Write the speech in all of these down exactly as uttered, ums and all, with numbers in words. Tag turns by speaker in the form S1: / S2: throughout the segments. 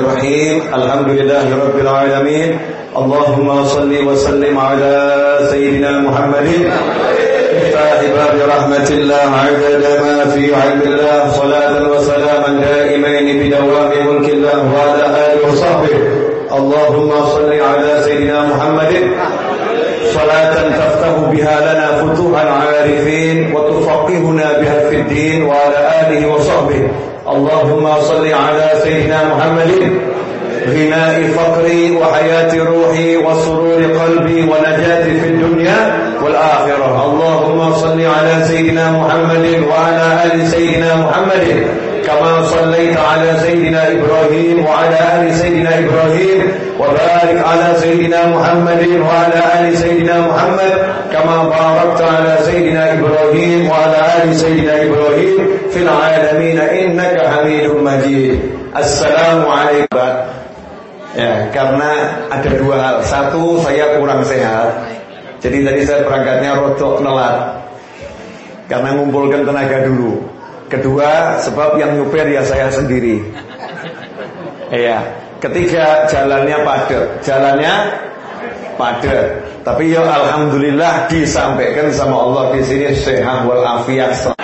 S1: Bismillahirrahmanirrahim. Alhamdulillahirabbil alamin. Allahumma shalli wa sallim ala sayyidina Muhammadin Ibadi rahmatillah adada ma fi ilmillah salatan wa salaman daimain bidawami mulkillah wa ala alihi wa sahbihi. Allahumma salli ala sayyidina Muhammadin salatan taftahu biha lana futuhal arifin wa tufaqihuna biha fid din wa ala alihi wa sahbihi. Allahumma salli ala sayyidina Muhammadin غناء فقري وحياة روحي وسرور قلبي ونجاتي في الدنيا والآخرة. اللهم صل على سيدنا محمد وعلى آل سيدنا محمد كما صليت على سيدنا إبراهيم وعلى آل سيدنا إبراهيم وبارك على سيدنا محمد وعلى آل سيدنا محمد كما باركت على سيدنا إبراهيم وعلى آل سيدنا إبراهيم في العالمين إنك حميد مجيد. السلام عليكم. Ya, karena ada dua hal. Satu, saya kurang sehat. Jadi tadi saya berangkatnya rodok nelat karena ngumpulkan tenaga dulu. Kedua, sebab yang nyupir ya saya sendiri. Iya. Ketiga, jalannya padat. Jalannya padat. Tapi ya alhamdulillah disampaikan sama Allah di sini sehat wal afiat.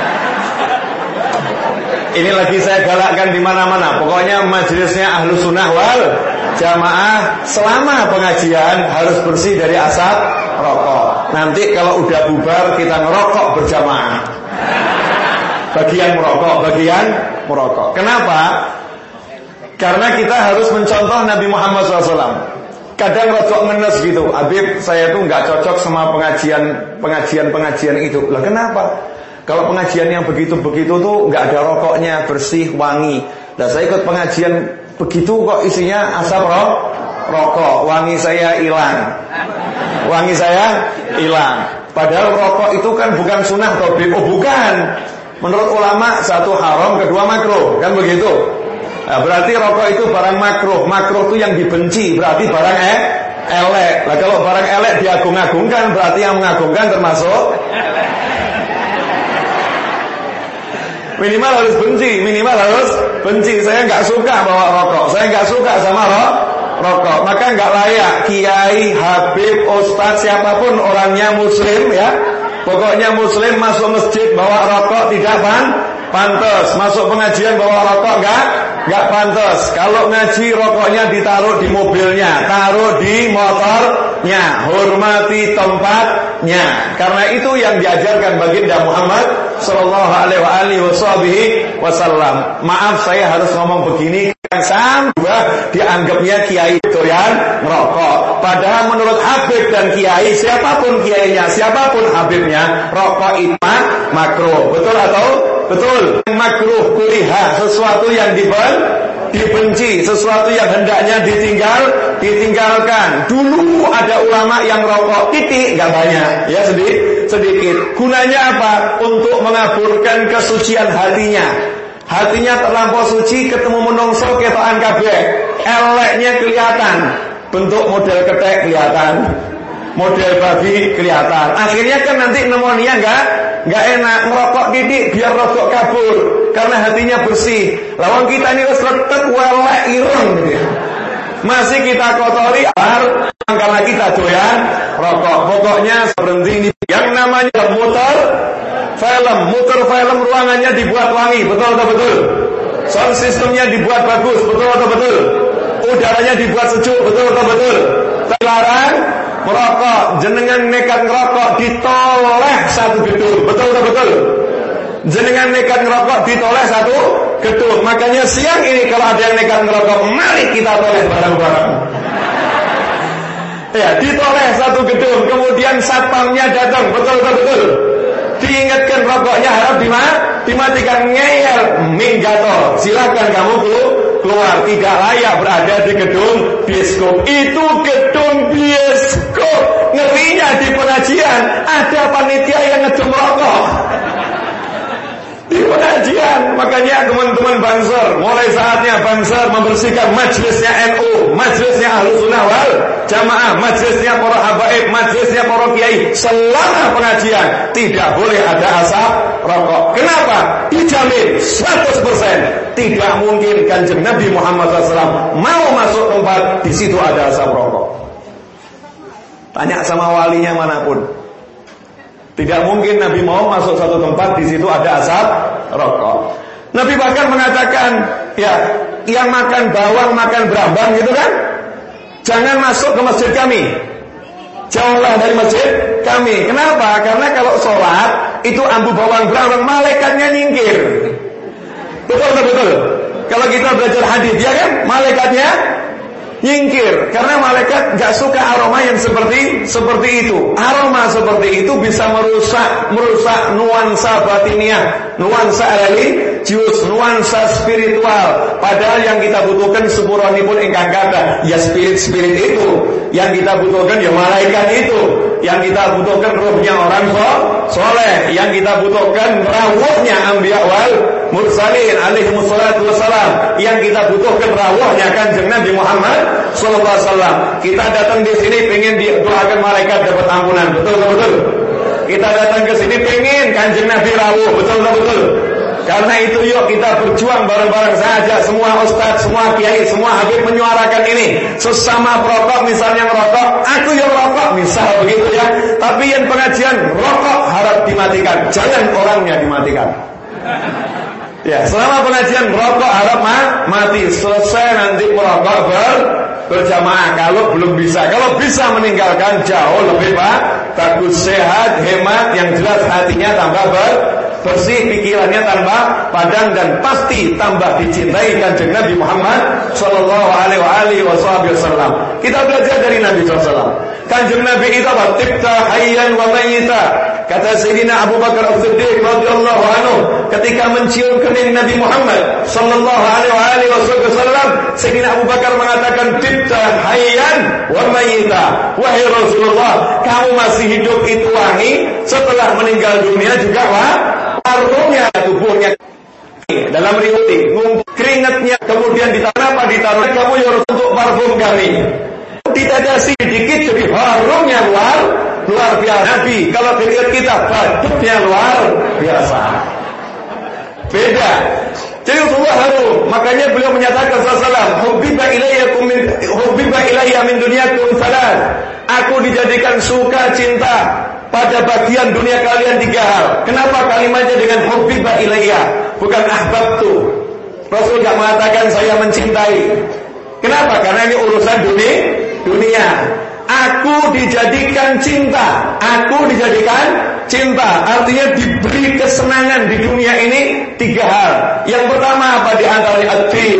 S1: Ini lagi saya galakkan di mana-mana. Pokoknya majelisnya ahlu sunnah wal jamaah selama pengajian harus bersih dari asap rokok. Nanti kalau udah bubar kita ngerokok berjamaah. Bagian merokok, bagian merokok. Kenapa? Karena kita harus mencontoh Nabi Muhammad shallallahu alaihi wasallam. Kadang rokok ngenes gitu. Habib, saya tuh nggak cocok sama pengajian pengajian pengajian itu. Lah kenapa? Kalau pengajian yang begitu-begitu tuh nggak ada rokoknya, bersih, wangi. Nah saya ikut pengajian begitu kok isinya asap ro rokok, wangi saya hilang, wangi saya hilang. Padahal rokok itu kan bukan sunnah atau oh bukan. Menurut ulama satu haram, kedua makruh, kan begitu. Nah, berarti rokok itu barang makruh, makruh itu yang dibenci, berarti barang eh elek. Nah kalau barang elek diagung-agungkan, berarti yang mengagungkan termasuk minimal harus benci, minimal harus benci. Saya nggak suka bawa rokok, saya nggak suka sama ro rokok, maka nggak layak kiai, habib, ustadz, siapapun orangnya muslim ya. Pokoknya muslim masuk masjid bawa rokok tidak pan pantas, masuk pengajian bawa rokok nggak nggak pantas. Kalau ngaji rokoknya ditaruh di mobilnya, taruh di motornya, hormati tempatnya. Karena itu yang diajarkan baginda Muhammad sallallahu alaihi wasallam. Maaf saya harus ngomong begini, sampai dianggapnya kiai doyan ngerokok. Padahal menurut Habib dan kiai, siapapun kiainya, siapapun Habibnya, rokok itu makruh. Betul atau betul? Makruh kuriha, sesuatu yang diben, dibenci, sesuatu yang hendaknya ditinggal, ditinggalkan. Dulu ada ulama yang rokok titik, nggak banyak, ya sedikit, sedikit. Gunanya apa? Untuk mengaburkan kesucian hatinya. Hatinya terlampau suci, ketemu menungso ketokan kabeh, eleknya kelihatan, bentuk model ketek kelihatan, model babi kelihatan. Akhirnya kan nanti pneumonia enggak enggak enak, ngerokok titik biar rokok kabur karena hatinya bersih. Lawan kita ini wis retek welek ireng gitu. Masih kita kotori karena kita doyan rokok. Pokoknya berhenti ini yang namanya muter film, muter film ruangannya dibuat wangi, betul atau betul? Sound systemnya dibuat bagus, betul atau betul? Udaranya dibuat sejuk, betul atau betul? Terlarang merokok, jenengan nekat ngerokok ditoleh satu gedung, betul atau betul? Jenengan nekat ngerokok ditoleh satu gedung. Makanya siang ini kalau ada yang nekat ngerokok, mari kita toleh bareng-bareng. Ya, ditoleh satu gedung, kemudian satpamnya datang, betul atau betul? Diingatkan rokoknya harap dimatikan, ngeyel, minggato, silakan kamu keluar, tidak layak berada di gedung bioskop. Itu gedung bioskop. Ngerinya di pengajian ada panitia yang ngedum rokok. Di pengajian. Makanya teman-teman Banser, mulai saatnya Banser membersihkan majelisnya N U, majelisnya Ahlus Sunnah wal Jamaah, majelisnya para habaib, majelisnya para kiai. Selama pengajian tidak boleh ada asap rokok. Kenapa? Dijamin seratus persen tidak mungkin Kanjeng Nabi Muhammad shallallahu alaihi wasallam mau masuk tempat di situ ada asap rokok. Tanya sama walinya manapun. Tidak mungkin Nabi mau masuk satu tempat di situ ada asap rokok. Nabi bahkan mengatakan, ya, yang makan bawang, makan berambang gitu kan, jangan masuk ke masjid kami. Jauhlah dari masjid kami. Kenapa? Karena kalau sholat itu ambu bawang berambang, malaikatnya nyingkir. Betul betul. Kalau kita belajar hadis, ya kan, malaikatnya nyingkir, karena malaikat gak suka aroma yang seperti seperti itu. Aroma seperti itu bisa merusak merusak nuansa batiniah, nuansa religius, nuansa spiritual. Padahal yang kita butuhkan sepuranipun ingkang kata, ya spirit-spirit itu. Yang kita butuhkan ya malaikat itu. Yang kita butuhkan ruhnya orang soleh. Yang kita butuhkan rawuhnya anbiya wal mursalin alaihi wassalatu wassalam. Yang kita butuhkan rawuhnya Kanjeng Nabi Muhammad sallallahu alaihi wasallam. Kita datang di sini pengen didoakan malaikat dapat ampunan, betul betul. Kita datang ke sini pengen Kanjeng Nabi rawuh, betul betul. Karena itu yuk kita berjuang bareng-bareng saja, semua ustaz, semua kiai, semua habib menyuarakan ini. Sesama perokok misalnya ngerokok, aku yang rokok misal begitu ya. Tapi yang pengajian rokok harap dimatikan, jangan orangnya dimatikan. Ya, selama pengajian rokok harap mati. Selesai nanti merokok ber, berjamaah. Kalau belum bisa, kalau bisa meninggalkan jauh lebih pak, bagus, sehat, hemat. Yang jelas hatinya tambah ber, bersih, pikirannya tambah padang, dan pasti tambah dicintai Kanjeng Nabi Muhammad sallallahu alaihi wasallam. Kita belajar dari Nabi sallallahu alaihi wasallam. Kanjeng Nabi itu apa? Tibta hayyan wa mayyita. Kata Sayyidina Abu Bakar As-Siddiq radhiyallahu anhu ketika mencium kening Nabi Muhammad sallallahu alaihi wasallam, Sayyidina Abu Bakar mengatakan, tibta hayyan wa mayyita. Wahai Rasulullah, kamu masih hidup itu wangi, setelah meninggal dunia juga wah, parfumnya tubuhnya. Dalam riwayat ngumpul keringatnya, kemudian ditaruh apa ditaruh kamu ya untuk parfum kami. Ditatasi sedikit jadi harumnya luar luar biasa. Nabi kalau dilihat kita badutnya luar biasa. Beda. Jadi Rasulullah harum. Makanya beliau menyatakan sallallahu alaihi wasallam, hubbiba ilayyakum min hubbiba ilayya min dunyakum salat. Aku dijadikan suka cinta pada bagian dunia kalian tiga hal. Kenapa kalimatnya dengan hubbiba ilayya, bukan ahbabtu? Rasul enggak mengatakan saya mencintai. Kenapa? Karena ini urusan dunia. Dunia. Aku dijadikan cinta. Aku dijadikan cinta. Artinya diberi kesenangan di dunia ini tiga hal. Yang pertama apa di antaranya? At-tib,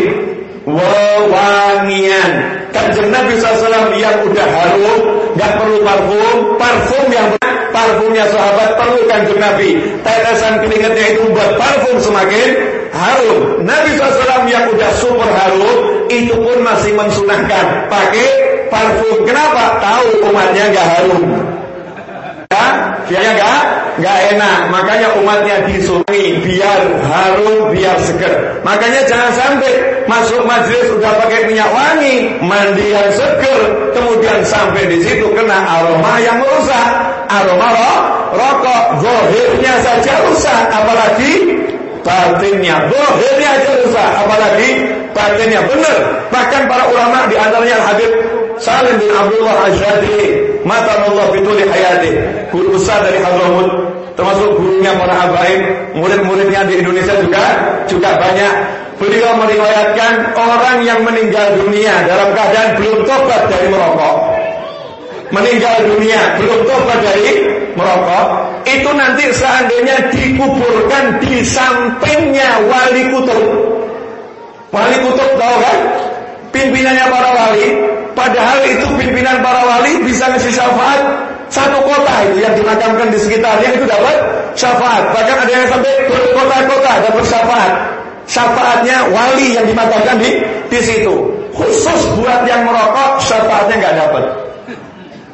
S1: wewangian. Kanjeng Nabi sallallahu alaihi wasallam yang udah harum, gak perlu parfum. Parfum yang parfumnya sahabat perlu Kanjeng Nabi. Tetesan keringatnya itu buat parfum semakin harum. Nabi sallallahu alaihi wasallam yang udah super harum, itu pun masih mensunahkan pakai parfum. Kenapa? Tahu umatnya gak harum. Ya, biarnya gak, gak enak. Makanya umatnya disuruhi biar harum, biar seger. Makanya jangan sampai masuk majelis udah pakai minyak wangi, mandi yang seger, kemudian sampai di situ kena aroma yang merusak. Aroma roh, rokok, zahirnya saja rusak, apalagi batinnya. Zahirnya aja rusak, apalagi batinnya. Benar. Bahkan para ulama di antaranya Habib Salim bin Abdullah Al-Syadili matanallah bituli hayati, guru besar dari Hadramut, termasuk gurunya para habaib, murid-muridnya di Indonesia juga juga banyak. Beliau meriwayatkan orang yang meninggal dunia dalam keadaan belum tobat dari merokok, meninggal dunia belum tobat dari merokok, itu nanti seandainya dikuburkan di sampingnya wali kutub. Wali kutub tahu kan? Pimpinannya para wali. Padahal itu pimpinan para wali bisa ngasih syafaat satu kota itu yang dimakamkan di sekitarnya itu dapat syafaat. Bahkan ada yang sampai berkota-kota dapat syafaat. Syafaatnya wali yang dimakamkan di di situ. Khusus buat yang merokok syafaatnya nggak dapat.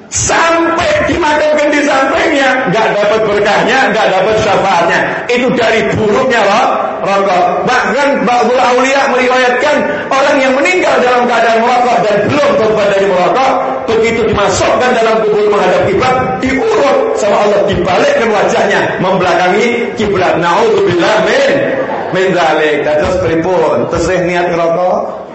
S1: sampai dimakamkan di sampingnya, nggak dapat berkahnya, nggak dapat syafaatnya. Itu dari buruknya loh rokok. Bahkan ba'dul aulia meriwayatkan orang yang meninggal dalam keadaan merokok dan belum tobat dari merokok, begitu dimasukkan dalam kubur menghadap kiblat, diurut sama Allah, dibalikkan wajahnya membelakangi kiblat. Nauzubillah min min dzalik. Terus pripun? Tesih niat ngerokok?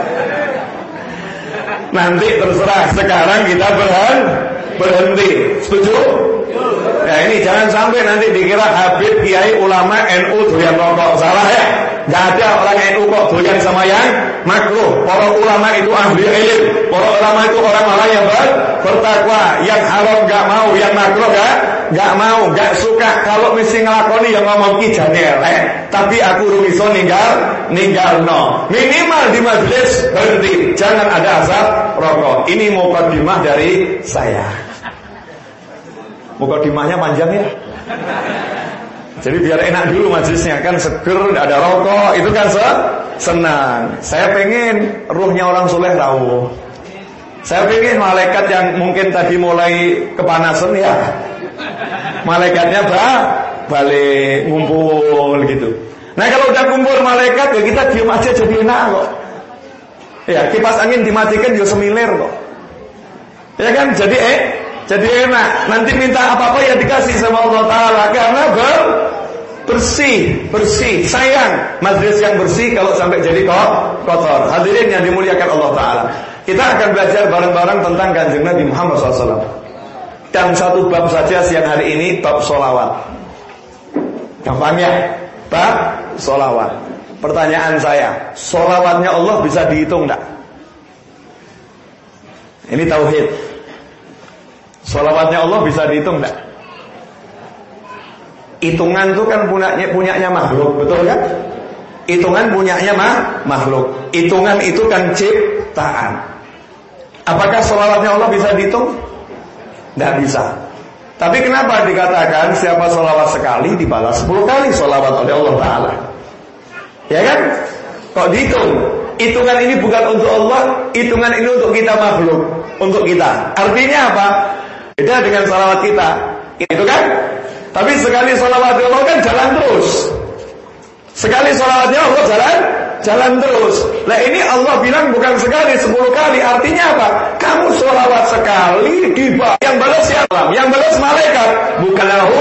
S1: Nanti terserah. Sekarang kita berhenti, berhenti. Setuju? Nah ini jangan sampai nanti dikira Habib, Kiai, ulama, N U doyan rokok. Salah ya. Gak ada orang N U kok doyan sama yang makruh. Para ulama itu ahli ilmu. Para ulama itu orang-orang yang ber, bertakwa. Yang haram gak mau, yang makruh gak, gak mau, gak suka. Kalau mesti ngelakoni yang ngomong kijane elek, tapi aku rumiso ninggal, ninggal no. Minimal di majelis berhenti. Jangan ada asap rokok. Ini mukadimah dari saya. Mukadimahnya panjang ya. Jadi biar enak dulu majelisnya, kan seger, tidak ada rokok, itu kan se senang. Saya pengen ruhnya orang soleh tahu. Saya pengen malaikat yang mungkin tadi mulai kepanasan ya, malaikatnya bah, balik ngumpul gitu. Nah kalau udah kumpul malaikat ya kita diam aja jadi enak kok. Ya kipas angin dimatikan juga semilir kok. Ya kan jadi eh jadi enak. Nanti minta apa-apa ya dikasih sama Allah Ta'ala. Karena ber, bersih, bersih. Sayang majelis yang bersih kalau sampai jadi kotor. Hadirin yang dimuliakan Allah Ta'ala, kita akan belajar bareng-bareng tentang Kanjeng Nabi Muhammad shallallahu alaihi wasallam. Dan satu bab saja siang hari ini, bab sholawat. Gampangnya, bab sholawat. Pertanyaan saya, sholawatnya Allah bisa dihitung enggak? Ini tauhid. Sholawatnya Allah bisa dihitung enggak? Hitungan itu kan punyanya, punyanya makhluk, betul kan? Hitungan punyanya mah, makhluk. Hitungan itu kan ciptaan. Apakah sholawatnya Allah bisa dihitung? Tidak bisa. Tapi kenapa dikatakan siapa sholawat sekali dibalas sepuluh kali sholawat oleh Allah Ta'ala? Ya kan? Kok dihitung? Hitungan ini bukan untuk Allah, hitungan ini untuk kita makhluk, untuk kita. Artinya apa? Beda dengan sholawat kita, itu kan? Tapi sekali sholawat Allah kan jalan terus. Sekali sholawatnya Allah jalan, jalan terus. Nah ini Allah bilang bukan sekali, sepuluh kali. Artinya apa? Kamu sholawat sekali dibalas. Yang balas siapa? Yang balas malaikat, bukan aku.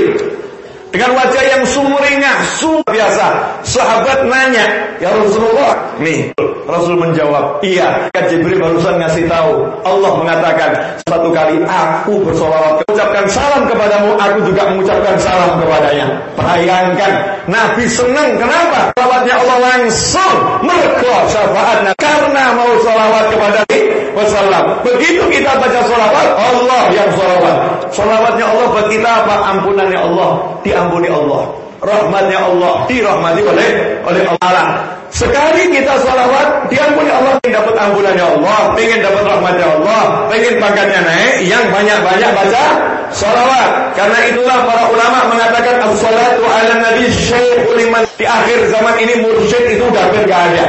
S1: Dengan wajah yang sumringah, sumber biasa. Sahabat nanya, ya Rasulullah. Nih, Rasul menjawab, iya. Jibril barusan ngasih tahu. Allah mengatakan satu kali aku bersolawat, mengucapkan salam kepadamu, aku juga mengucapkan salam kepadanya. Bayangkan, Nabi senang. Kenapa? Salawatnya Allah langsung mergo syafaatnya karena mau salawat kepada Wasallam. Begitu kita baca salawat, Allah yang salawat. Salawatnya Allah buat kita apa? Ampunannya Allah, diampuni Allah. Rahmatnya Allah, dirahmati oleh oleh Allah. Sekali kita salawat, diampuni Allah, ingin dapat ampunannya Allah, ingin dapat rahmatnya Allah, ingin pangkatnya naik, yang banyak-banyak baca salawat. Karena itulah para ulama mengatakan as-salatu ala nabi syaikhul iman. Di akhir zaman ini mursyid itu udah hampir gak ada.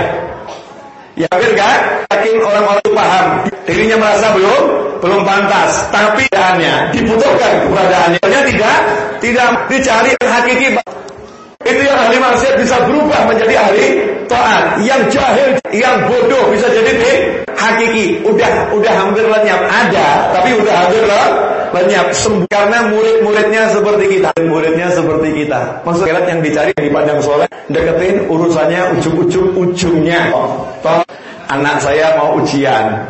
S1: Ya hampir gak, yakin orang-orang itu paham, dirinya merasa belum belum pantas, tapi keadaannya dibutuhkan keberadaannya. Tidak, tidak dicari yang hakiki. Itu yang ahli maksiat bisa berubah menjadi ahli taat. Yang jahil, yang bodoh bisa jadi hakiki. Udah, udah hampir lenyap. Ada, tapi udah hampir lenyap. Sembuh karena murid-muridnya seperti kita. Muridnya seperti kita. Maksudnya yang dicari di pandang soleh, deketin urusannya ujung-ujung ujungnya. Toh, anak saya mau ujian.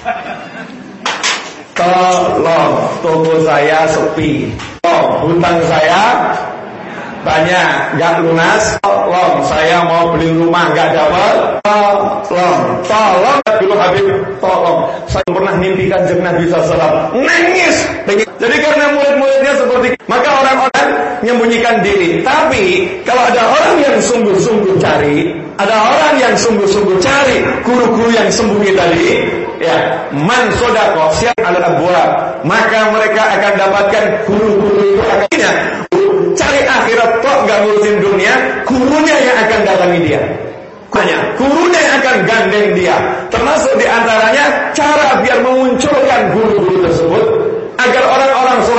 S1: Tolong, toko saya sepi. Oh, hutang saya banyak, gak lunas. Tolong, saya mau beli rumah gak dapat. Tolong, tolong dulu Habib, tolong. Saya pernah mimpikan Kanjeng Nabi sallallahu alaihi wasallam, nangis. Jadi karena murid-muridnya seperti, maka orang-orang menyembunyikan diri. Tapi kalau ada orang yang sungguh-sungguh cari, ada orang yang sungguh-sungguh cari guru-guru yang sembunyi tadi, ya, man sodako siap ala abwab, maka mereka akan dapatkan guru-guru itu akhirnya cari akhirat kok gak ngurusin dunia, gurunya yang akan datangi dia. Banyak gurunya yang akan gandeng dia. Termasuk diantaranya cara biar memunculkan guru-guru tersebut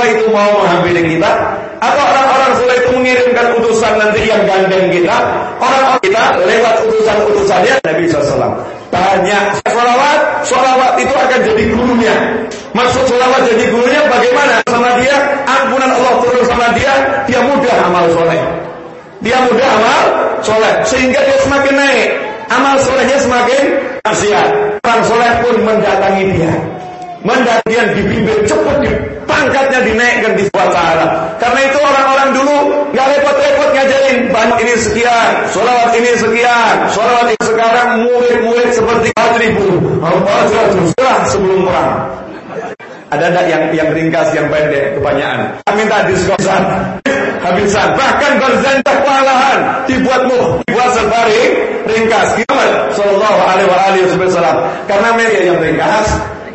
S1: itu mau menghampiri kita, atau orang-orang soleh itu mengirimkan utusan nanti yang gandeng kita, orang-orang kita lewat utusan-utusannya Nabi shallallahu alaihi wasallam. Banyak sholawat, sholawat itu akan jadi gurunya. Maksud sholawat jadi gurunya bagaimana? Sama dia, ampunan Allah turun sama dia, dia mudah amal soleh. Dia mudah amal soleh, sehingga dia semakin naik. Amal solehnya semakin maksiat. Orang soleh pun mendatangi dia, mendatangi dibimbing cepat, pangkatnya dinaikkan di sebuah ta'ala. Karena itu orang-orang dulu gak repot-repot ngajarin banyak ini sekian, sholawat ini sekian, sholawat ini. Sekarang murid-murid seperti ribu setelah sebelum perang. Ada enggak yang yang ringkas, yang pendek, kebanyakan? Minta diskosan, habisan. Bahkan berzanjak kewalahan dibuatmu, dibuat sebari ringkas. Gimana? Sallallahu alaihi wasallam. Karena media yang ringkas.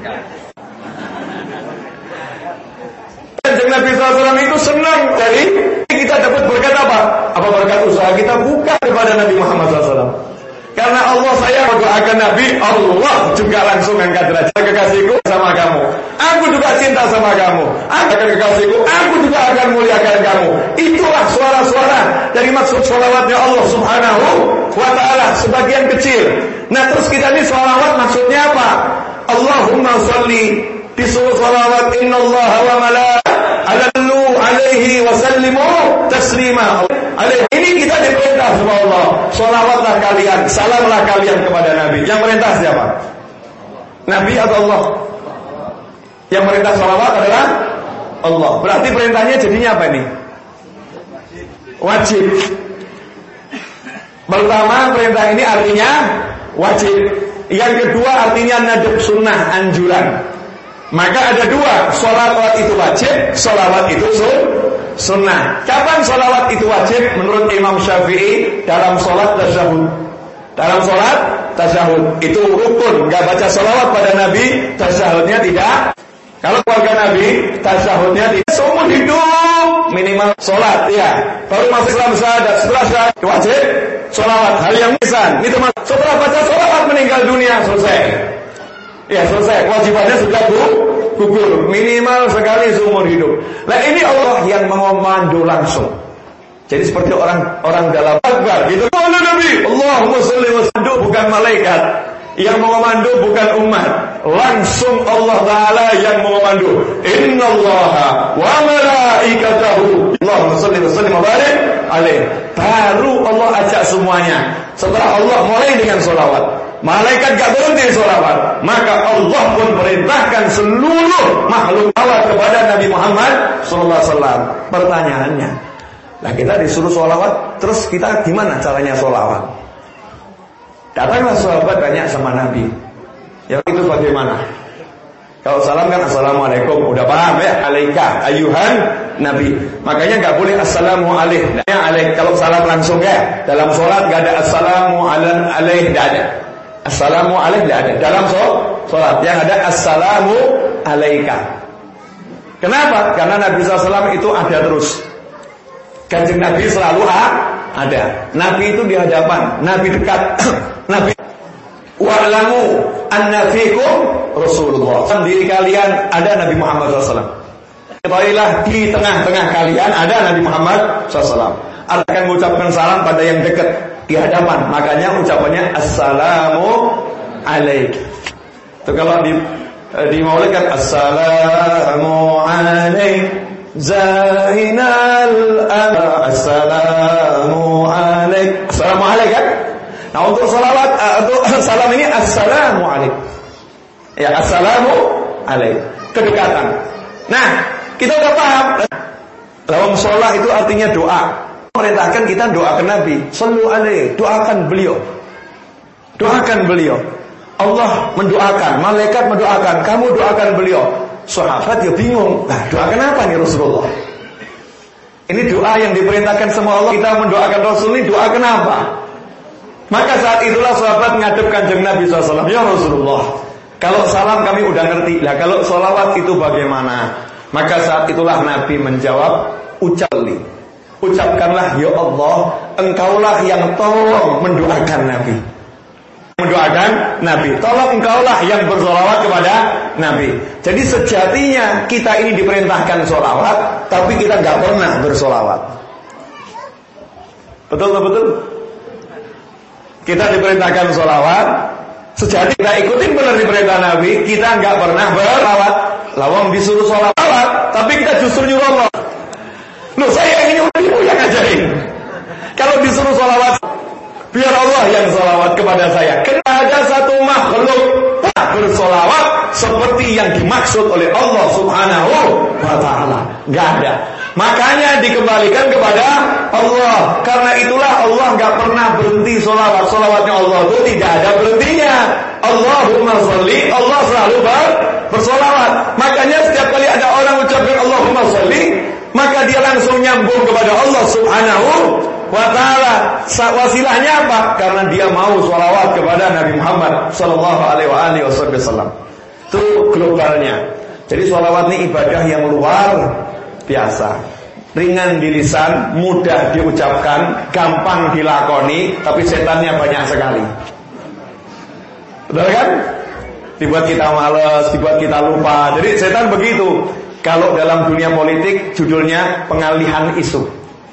S1: Kanjeng Nabi shallallahu alaihi wasallam itu senang dari kita dapat berkat apa? Apa berkat usaha kita buka kepada Nabi Muhammad shallallahu alaihi wasallam. Karena Allah saya mendoakan Nabi, Allah juga langsung angkat derajat kekasihku sama kamu. Aku juga cinta sama kamu. Aku kekasihku, aku juga akan muliakan kamu. Itulah suara-suara dari maksud sholawatnya Allah Subhanahu wa ta'ala, sebagian kecil. Nah terus kita ini sholawat maksudnya apa? Allahumma sholli, disuruh sholawat innallaha wa malaikatahu alaihi wa sallimu taslima. Ini kita diperintah sama Allah, sholawatlah kalian, salamlah kalian kepada Nabi. Yang perintah siapa? Nabi atau Allah? Yang perintah sholawat adalah Allah. Berarti perintahnya jadinya apa ini? Wajib. Pertama, perintah ini artinya wajib. Yang kedua artinya nadab, sunnah, anjuran. Maka ada dua, sholawat itu wajib, sholawat itu sunnah. Kapan sholawat itu wajib? Menurut Imam Syafi'i, dalam sholat tasyahud. Dalam sholat tasyahud itu rukun. Gak baca sholawat pada Nabi, tasyahudnya tidak. Kalau keluarga Nabi, tasyahudnya tidak. Seumur hidup minimal sholat, ya. Baru masuk Islam syahadat, setelah syahadat wajib sholawat. Hal yang lisan, itu setelah baca sholawat meninggal dunia, selesai. Ya selesai, wajibannya sudah gugur. Minimal sekali seumur hidup. Nah ini Allah yang memandu langsung. Jadi seperti orang orang dalam akbar gitu. Allah Nabi, Allahumma sholli wa sallim, bukan malaikat yang memandu, bukan umat. Langsung Allah Ta'ala yang memandu. Innallaha wa malaikatahu, Allahumma sholli wa sallim wa barik alaihi. Baru Allah ajak semuanya. Setelah Allah mulai dengan sholawat, malaikat gak berhenti sholawat, maka Allah pun perintahkan seluruh makhluk sholawat kepada Nabi Muhammad shallallahu alaihi wasallam. Pertanyaannya, nah kita disuruh sholawat, terus kita gimana caranya sholawat? Datanglah sahabat banyak sama Nabi. Ya itu bagaimana? Kalau salam kan assalamualaikum, udah paham ya? Alaika ayuhan Nabi. Makanya nggak boleh assalamu alaih. Nah, alaih kalau salam langsung ya. Dalam sholat nggak ada assalamu alaih, nggak ada. Assalamu alaih nggak ada. Dalam sholat yang ada assalamu alaika. Kenapa? Karena Nabi shallallahu alaihi wasallam itu ada terus. Kanjeng Nabi selalu ada. Nabi itu di hadapan, Nabi dekat, Nabi. Wa'lamu anna fikum Rasulullah. Sendiri kalian ada Nabi Muhammad shallallahu alaihi wasallam. Ketahuilah di tengah-tengah kalian ada Nabi Muhammad shallallahu alaihi wasallam. Allah akan mengucapkan salam pada yang dekat di hadapan. Makanya ucapannya assalamu alaik. Itu kalau di di maulid kan assalamu alaik Zainal assalamu alaik. Assalamu alaik kan? Nah untuk salawat, uh, untuk salam ini assalamu alaik. Ya assalamu alaik, kedekatan. Nah kita udah paham. Dalam sholat itu artinya doa. Merintahkan kita doakan Nabi, sallu alaihi, doakan beliau, doakan beliau. Allah mendoakan, malaikat mendoakan, kamu doakan beliau. Sahabat ya bingung, nah doakan apa nih Rasulullah? Ini doa yang diperintahkan sama Allah. Kita mendoakan Rasul ini doa kenapa? Maka saat itulah sahabat ngadep kanjeng Nabi shallallahu alaihi wasallam, ya Rasulullah, kalau salam kami udah ngerti, lah kalau sholawat itu bagaimana? Maka saat itulah Nabi menjawab, ucapli, ucapkanlah ya Allah, engkaulah yang tolong mendoakan Nabi. mendoakan Nabi. Tolong engkaulah yang bersolawat kepada Nabi. Jadi sejatinya kita ini diperintahkan solawat, tapi kita nggak pernah bersolawat. Betul betul. Kita diperintahkan solawat, sejati kita ikutin benar di perintah Nabi, kita nggak pernah bersolawat. Lawang disuruh solawat, tapi kita justru nyuruh Allah. Loh, saya ingin nyuruh yang ngajarin. Kalau disuruh solawat, biar Allah yang solawat kepada saya. Karena ada satu makhluk tak bersolawat seperti yang dimaksud oleh Allah Subhanahu wa ta'ala. Gak ada. Makanya dikembalikan kepada Allah. Karena itulah Allah gak pernah berhenti solawat. Solawatnya Allah itu tidak ada berhentinya. Allahumma sholli, Allah selalu ber, bersolawat. Makanya setiap kali ada orang ucapkan Allahumma sholli, maka dia langsung nyambung kepada Allah Subhanahu wa ta'ala. Wasilahnya apa? Karena dia mau sholawat kepada Nabi Muhammad sallallahu alaihi wasallam. Itu globalnya. Jadi sholawat ini ibadah yang luar biasa, ringan di lisan, mudah diucapkan, gampang dilakoni, tapi setannya banyak sekali. Betul kan? Dibuat kita malas, dibuat kita lupa. Jadi setan begitu. Kalau dalam dunia politik judulnya pengalihan isu.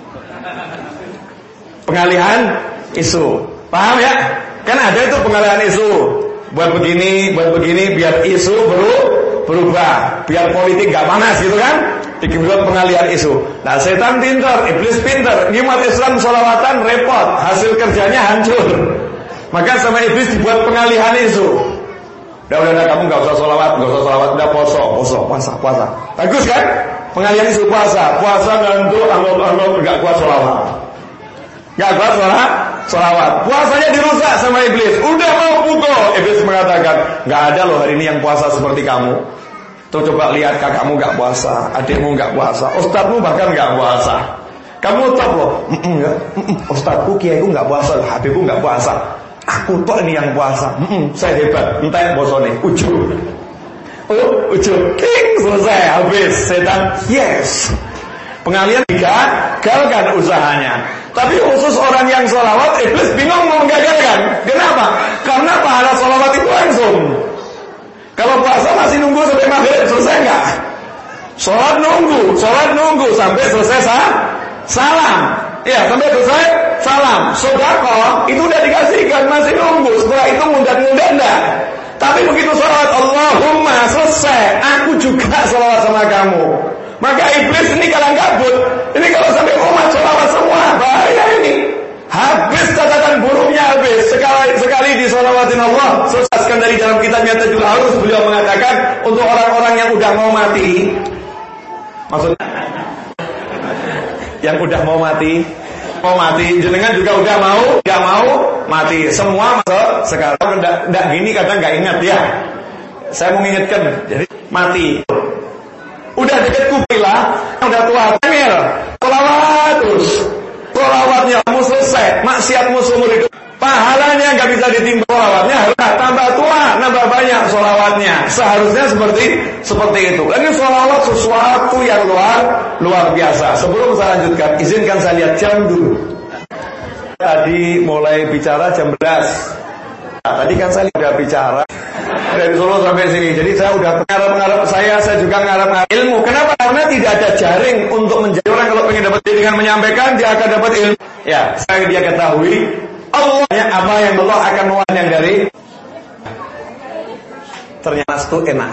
S1: Pengalihan isu. Paham ya? Kan ada itu pengalihan isu. Buat begini, buat begini biar isu baru berubah, biar politik gak panas gitu kan? Dibuat pengalihan isu. Nah, setan pintar, iblis pintar. Umat Islam sholawatan repot, hasil kerjanya hancur. Maka sama iblis dibuat pengalihan isu. Udah, udah, udah, kamu gak usah sholawat, gak usah sholawat, udah poso, poso, puasa, puasa. Bagus kan? Pengalihan isu puasa, puasa ngantuk, anggap-anggap gak kuat sholawat. Gak kuat sholawat, sholawat. Puasanya dirusak sama iblis. Udah mau pukul, iblis mengatakan, gak ada loh hari ini yang puasa seperti kamu. Tuh coba lihat kakakmu gak puasa, adikmu gak puasa, ustadzmu bahkan gak puasa. Kamu top loh. Mm-mm, ya. Mm-mm, ustadzku, kiaiku gak puasa, habibku gak puasa. Aku toh ini yang puasa. Mm-mm, saya hebat. Entah yang bosone, ujung. Oh, ujung. King, selesai, habis. Setan, yes. Pengalian gagalkan usahanya. Tapi khusus orang yang sholawat, iblis bingung mau menggagalkan. Kenapa? Karena pahala sholawat itu langsung. Kalau puasa masih nunggu sampai maghrib, selesai enggak? Sholat nunggu, sholat nunggu sampai selesai sah, salam. Ya, sampai selesai salam. Sedekah itu udah dikasihkan, masih nunggu. Setelah itu ngundang-ngundang enggak. Tapi begitu sholat, Allahumma selesai, aku juga sholawat sama kamu. Maka iblis ini kalang kabut. Ini kalau sampai umat sholawat semua, bahaya ini. Habis catatan buruknya habis. Sekali sekali disolawatin Allah. Selesaikan dari dalam kitabnya Tajul Arus, beliau mengatakan untuk orang-orang yang udah mau mati. Maksudnya yang udah mau mati, mau mati, jenengan juga udah mau, gak mau mati. Semua masuk sekarang. Nggak gini kadang nggak ingat ya. Saya mau ingatkan. Jadi mati. Udah deket kubilah, udah tua, tengil, sholawat terus. Sholawatnya kamu selesai, maksiatmu seumur hidup. Pahalanya nggak bisa ditimbang sholawatnya, harus tambah tua, nambah banyak sholawatnya. Seharusnya seperti seperti itu. Ini sholawat sesuatu yang luar luar biasa. Sebelum saya lanjutkan, izinkan saya lihat jam dulu. Tadi mulai bicara jam sebelas. Nah, tadi kan saya udah bicara dari Solo sampai sini. Jadi saya udah ngarep-ngarep saya, saya juga ngarep-ngarep ilmu. Kenapa? Karena tidak ada jaring untuk menjadi orang. Kalau pengen dapat dengan menyampaikan, dia akan dapat ilmu. Ya, saya dia ketahui Allahnya apa yang Allah akan mewariskan yang dari. Ternyata itu enak.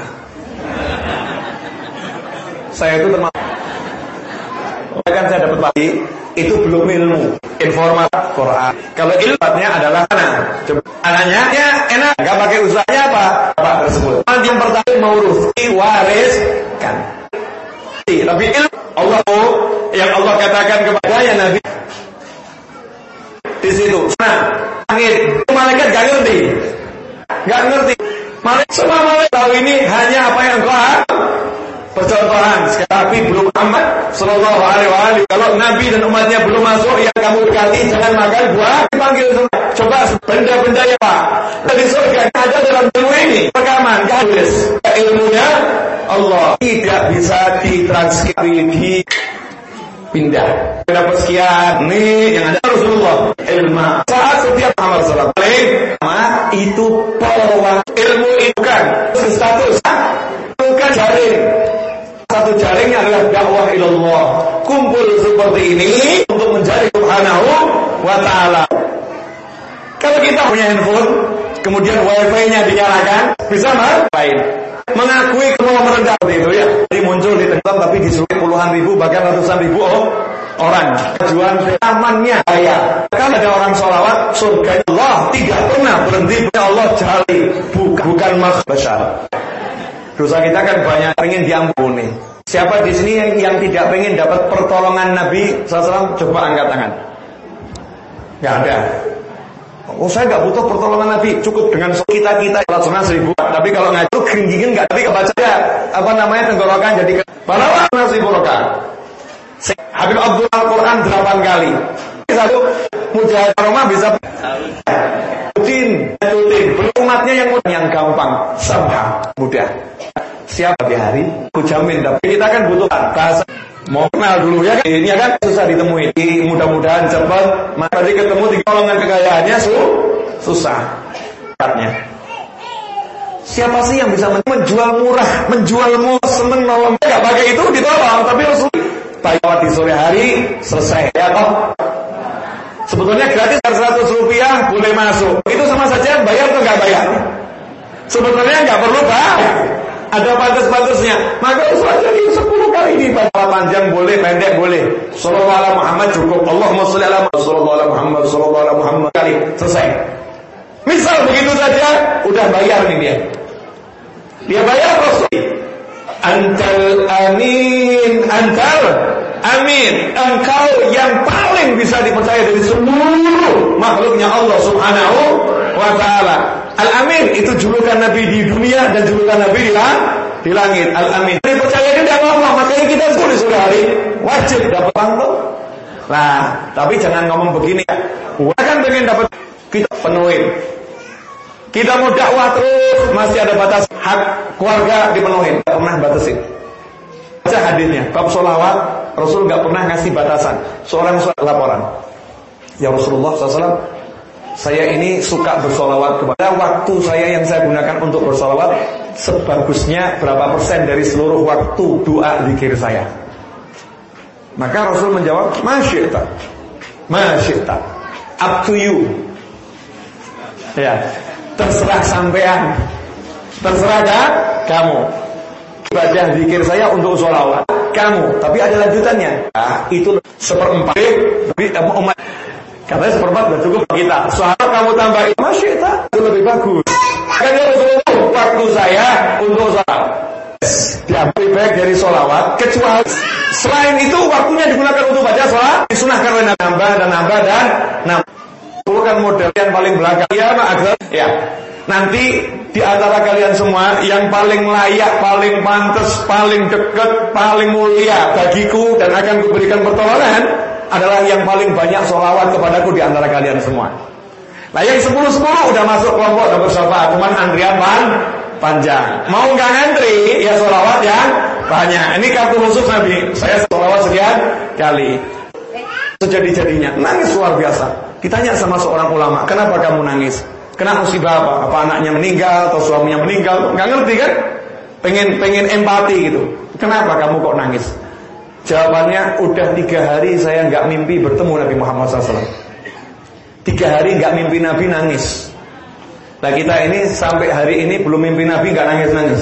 S1: Saya itu termasuk. Kan saya dapat lagi. Itu belum ilmu, informasi Quran. Kalau ilmunya adalah anak, coba anaknya ya enak, nggak pakai usahanya apa apa tersebut. Yang pertama mengurus wariskan. Tapi ilmu Allah yang Allah katakan kepada ya Nabi di situ. Nah, langit malaikat nggak ngerti, nggak ngerti. Malaikat semua malaikat tahu ini hanya apa yang Quran. Percontohan, tapi belum Muhammad sallallahu alaihi wasallam. Kalau Nabi dan umatnya belum masuk, yang kamu dekati jangan makan buah. Dipanggil semua. Coba benda-benda ya Pak. Dari surga ada dalam ilmu ini. Rekaman, gadis. Ilmunya Allah tidak bisa ditranskripsi di pindah. Dapat sekian, nih yang ada Rasulullah. Ilmu saat setiap amal salat itu peluang ilmu itu kan status, bukan jaring. Satu jaringnya adalah dakwah ilallah. Kumpul seperti ini untuk mencari Subhanahu wa ta'ala. Kalau kita punya handphone, kemudian wifi-nya dinyalakan, bisa ngapain? Mengakui mau merendah itu ya. Jadi muncul di tempat tapi di seluruh puluhan ribu bahkan ratusan ribu oh, orang. Tujuan amannya saya. Kalau ada orang sholawat, surga Allah tidak pernah berhenti. Allah jali, bukan bukan makhluk besar. Dosa kita kan banyak pengen diampuni. Siapa di sini yang, yang tidak pengen dapat pertolongan Nabi sallallahu alaihi wasallam? Coba angkat tangan. Gak ada. Oh, saya nggak butuh pertolongan Nabi, cukup dengan kita kita sholat seribu. Tapi kalau ngaji itu keringingin nggak, tapi kebaca ya, apa namanya tenggorokan jadi balawa seribu rakaat. Habib Abdul Al-Quran delapan kali. Satu mujahid Roma bisa rutin, rutin. Umatnya yang mudah, yang gampang, sabah, mudah. Siapa di hari? Aku jamin. Tapi kita kan butuh bahasa. Mau kenal dulu ya kan? Ini kan susah ditemui. Mudah-mudahan cepat. Maka tadi ketemu tiga golongan kekayaannya su susah. Katanya. Siapa sih yang bisa menjual murah, menjual murah, seneng nolong? Enggak pakai itu ditolong, tapi Rasul bayar di sore hari selesai ya toh. Sebetulnya gratis seratus rupiah boleh masuk. Itu sama saja bayar atau enggak bayar? Sebetulnya enggak perlu bayar. Ada batas-batasnya. Maka usah jadi sepuluh kali dibaca. Panjang boleh, pendek boleh. Sallallahu alaihi Muhammad cukup. Allahumma sholli ala Muhammad sallallahu alaihi Muhammad kali selesai. Misal begitu saja udah bayar nih dia. Dia bayar Rasul. Antal amin, antal amin. Engkau yang paling bisa dipercaya dari seluruh makhluknya Allah Subhanahu wa ta'ala. Al-Amin itu julukan Nabi di dunia dan julukan Nabi di, di langit. Al-Amin. Jadi percaya dia tidak ngomong, makanya kita sudah sudah hari wajib dapat panggung. Nah, tapi jangan ngomong begini. Gua kan pengen dapat, kita penuhin. Kita mau dakwah terus, masih ada batas hak keluarga dipenuhin. Tidak pernah batasin. Baca hadisnya, bab sholawat, Rasul nggak pernah ngasih batasan. Seorang laporan, ya Rasulullah sallallahu alaihi wasallam, saya ini suka bersolawat kepada waktu saya yang saya gunakan untuk bersolawat sebagusnya berapa persen dari seluruh waktu doa zikir saya. Maka Rasul menjawab, Masyita, Masyita, up to you. Ya, terserah sampean, terserah kan? Kamu. Ibadah zikir saya untuk solawat kamu, tapi ada lanjutannya. Nah, itu seperempat, tapi umat. Katanya seperempat sudah cukup kita. Soalnya kamu tambah masih itu lebih bagus. Karena Rasulullah waktu saya untuk sholat diambil baik dari sholawat, kecuali selain itu waktunya digunakan untuk baca sholat. Disunahkan oleh nambah dan nambah dan nambah. Itu kan model yang paling belakang. Ya, agar ya. Nanti di antara kalian semua yang paling layak, paling pantas, paling dekat, paling mulia bagiku dan akan kuberikan pertolongan adalah yang paling banyak sholawat kepadaku di antara kalian semua. Nah yang sepuluh-sepuluh udah masuk kelompok nomor syafaat, cuman antrian pan, panjang. Mau nggak ngantri, ya sholawat yang banyak. Ini kartu khusus Nabi, saya sholawat sekian kali. Sejadi-jadinya, nangis luar biasa. Ditanya sama seorang ulama, kenapa kamu nangis? Kena musibah apa? Apa anaknya meninggal atau suaminya meninggal? Nggak ngerti kan? Pengen pengen empati gitu. Kenapa kamu kok nangis? Jawabannya, udah tiga hari saya nggak mimpi bertemu Nabi Muhammad sallallahu alaihi wasallam. Tiga hari nggak mimpi Nabi, nangis. Nah kita ini sampai hari ini belum mimpi Nabi, nggak nangis-nangis.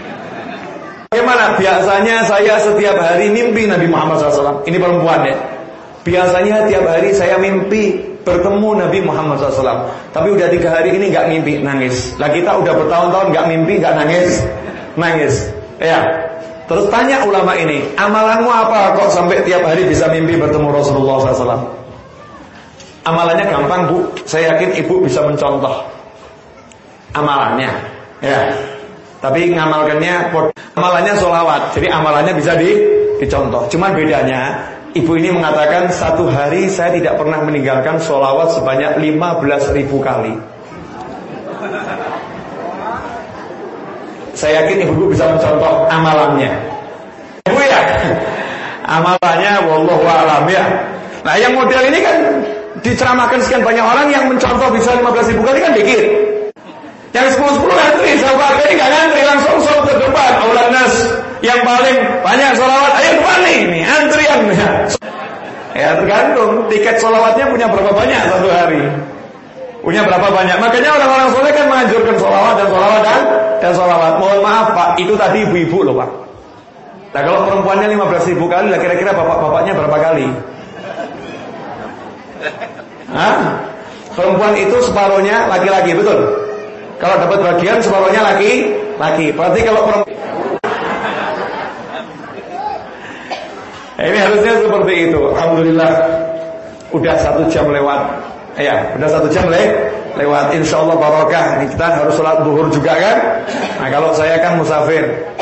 S1: Bagaimana? Biasanya saya setiap hari mimpi Nabi Muhammad sallallahu alaihi wasallam. Ini perempuan ya. Biasanya tiap hari saya mimpi bertemu Nabi Muhammad sallallahu alaihi wasallam. Tapi udah tiga hari ini nggak mimpi, nangis. Lah kita udah bertahun-tahun nggak mimpi, nggak nangis, nangis. Ya. Terus tanya ulama ini, amalanmu apa kok sampai tiap hari bisa mimpi bertemu Rasulullah sallallahu alaihi wasallam? Amalannya gampang bu, saya yakin ibu bisa mencontoh amalannya. Ya. Tapi ngamalkannya, amalannya sholawat. Jadi amalannya bisa di, dicontoh. Cuman bedanya, ibu ini mengatakan satu hari saya tidak pernah meninggalkan sholawat sebanyak lima belas ribu kali. Saya yakin ibu bisa mencontoh amalannya. Ibu ya, Amalannya wallahu a'lam ya. Nah yang model ini kan diceramahkan sekian banyak orang, yang mencontoh bisa lima belas ribu kali kan dikit. Yang sepuluh-sepuluh ngantri, sahabat ini gak ngantri, langsung sholat ke depan. Aulan nas yang paling banyak sholawat, ayo depan nih, nih antrian ya. Ya tergantung tiket sholawatnya punya berapa banyak satu hari, punya berapa banyak. Makanya orang-orang soleh kan menganjurkan sholawat dan sholawat dan dan sholawat. Mohon maaf Pak, itu tadi ibu-ibu loh Pak. Nah kalau perempuannya lima belas ribu kali, lah kira-kira bapak-bapaknya berapa kali? Hah? Perempuan itu separuhnya laki-laki, betul? Kalau dapat bagian separuhnya laki-laki. Berarti kalau perempuan, ini harusnya seperti itu. Alhamdulillah udah satu jam lewat. Ya, udah satu jam le lewat. Insya Allah barokah. Ini kita harus sholat zuhur juga kan. Nah kalau saya kan musafir.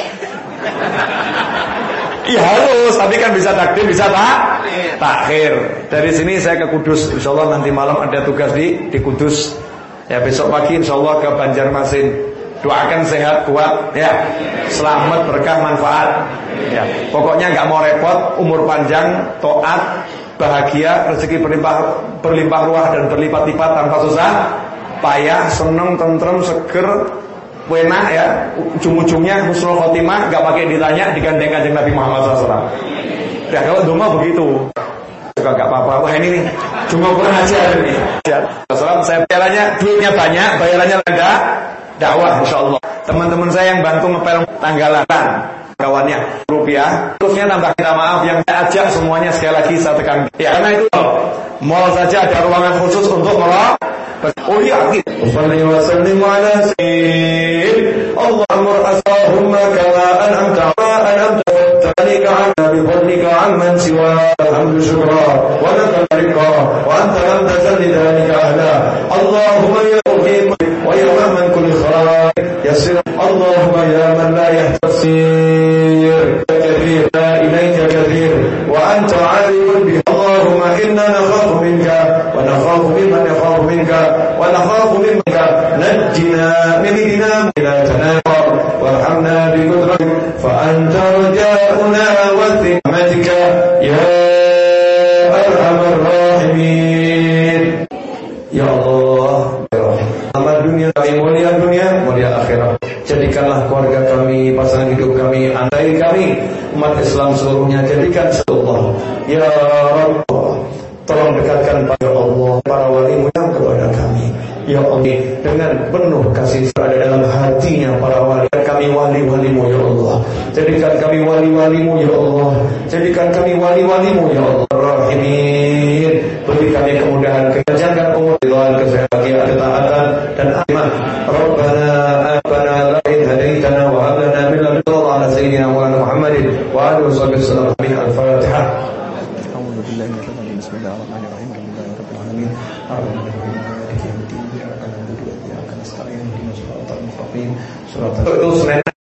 S1: Iya harus, tapi kan bisa takdim, bisa tak takhir. Dari sini saya ke Kudus. Insya Allah nanti malam ada tugas di di Kudus. Ya besok pagi insya Allah ke Banjarmasin. Doakan sehat, kuat, ya, selamat, berkah, manfaat. Ya, pokoknya nggak mau repot, umur panjang, taat, bahagia, rezeki berlimpah, berlimpah ruah dan berlipat-lipat tanpa susah, payah, seneng, tentrem, seger, enak ya, ujung-ujungnya husnul khotimah, nggak pakai ditanya, digandeng kanjeng Nabi Muhammad shallallahu alaihi wasallam. Ya kalau donga begitu. Juga nggak apa-apa. Wah ini nih cuma kurang ajar nih. Salam saya bayarannya duitnya banyak, bayarannya rendah, dakwah insyaallah. Teman-teman saya yang bantu ngepel tanggalan kawannya rupiah, terusnya tambah minta maaf yang saya ajak semuanya sekali lagi saya tekan. Ya karena itu mall saja ada ruangan khusus untuk merok. Oh iya, salli wa sallim ala sayyid Allahumma asallahumma kama an'amta wa an'amta ذلك عنا بفضلك عمن سوى الحمد شكرا ولك الرضا وأنت لم تزل ذلك أهلا اللهم يا مقيم ويا من كل خير يسر اللهم يا من لا يحتسير كثير لا إليك كثير وأنت عالم به اللهم إنا نخاف منك ونخاف ممن يخاف منك ونخاف منك نجنا من دينا لا تنام وارحمنا بقدرتك فأنت رجاؤنا وثمتك يا أرحم الراحمين يا الله amal dunia kami, mulia dunia, mulia akhirat. Jadikanlah keluarga kami, pasangan hidup kami, anak kami, umat Islam seluruhnya, jadikan Allah ya Rabb. Tolong dekatkan pada Allah para walimu yang kepada kami. Ya Allah, dengan penuh kasih ada dalam hatinya para wali. Kami wali-walimu ya Allah. Jadikan kami wali-walimu ya Allah. Jadikan kami wali-walimu ya Allah. Rahimin. Beri kami kemudahan, kejangan umur, ridhaan, kesehatan, ketaatan dan iman. Rabbana atina min hadaitana wa hab lana min ladunka ala sayyidina Muhammadin wa alihi wasallam. Al-Fatihah. A'udzu billahi minasyaitonir rajim. Bismillahirrahmanirrahim. Alhamdulillahirabbil alamin. Arrahmanirrahim. Maliki yaumiddin. Iyyaka na'budu wa iyyaka nasta'in. Ihdinas siratal mustaqim. Siratal